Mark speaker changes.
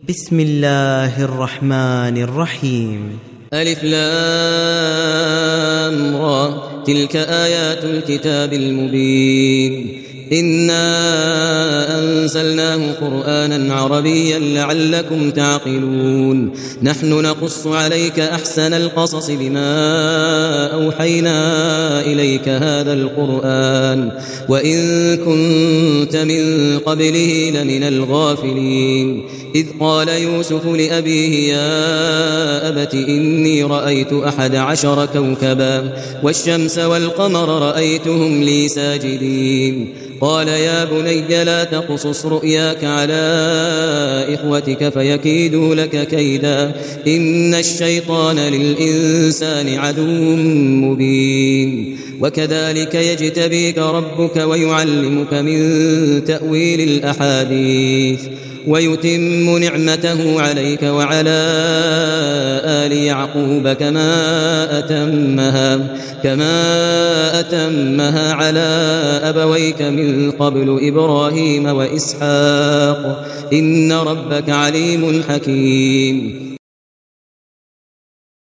Speaker 1: بسم الله الرحمن الرحيم.
Speaker 2: ألف لام را، تلك آيات الكتاب المبين. إنا أنزلناه قرآنا عربيا لعلكم تعقلون. نحن نقص عليك أحسن القصص بما أوحينا إليك هذا القرآن وإن كنت من قبله لمن الغافلين. إذ قال يوسف لأبيه يا أبت إني رأيت 11 كوكبا والشمس والقمر رأيتهم لي ساجدين. قال يا بني لا تقصص رؤياك على إخوتك فيكيدوا لك كيدا إن الشيطان للإنسان عدو مبين. وكذلك يجتبيك ربك ويعلمك من تأويل الأحاديث ويتم نعمته عليك وعلى آل يعقوب كما أتمها على أبويك من قبل إبراهيم وإسحاق إن ربك عليم حكيم.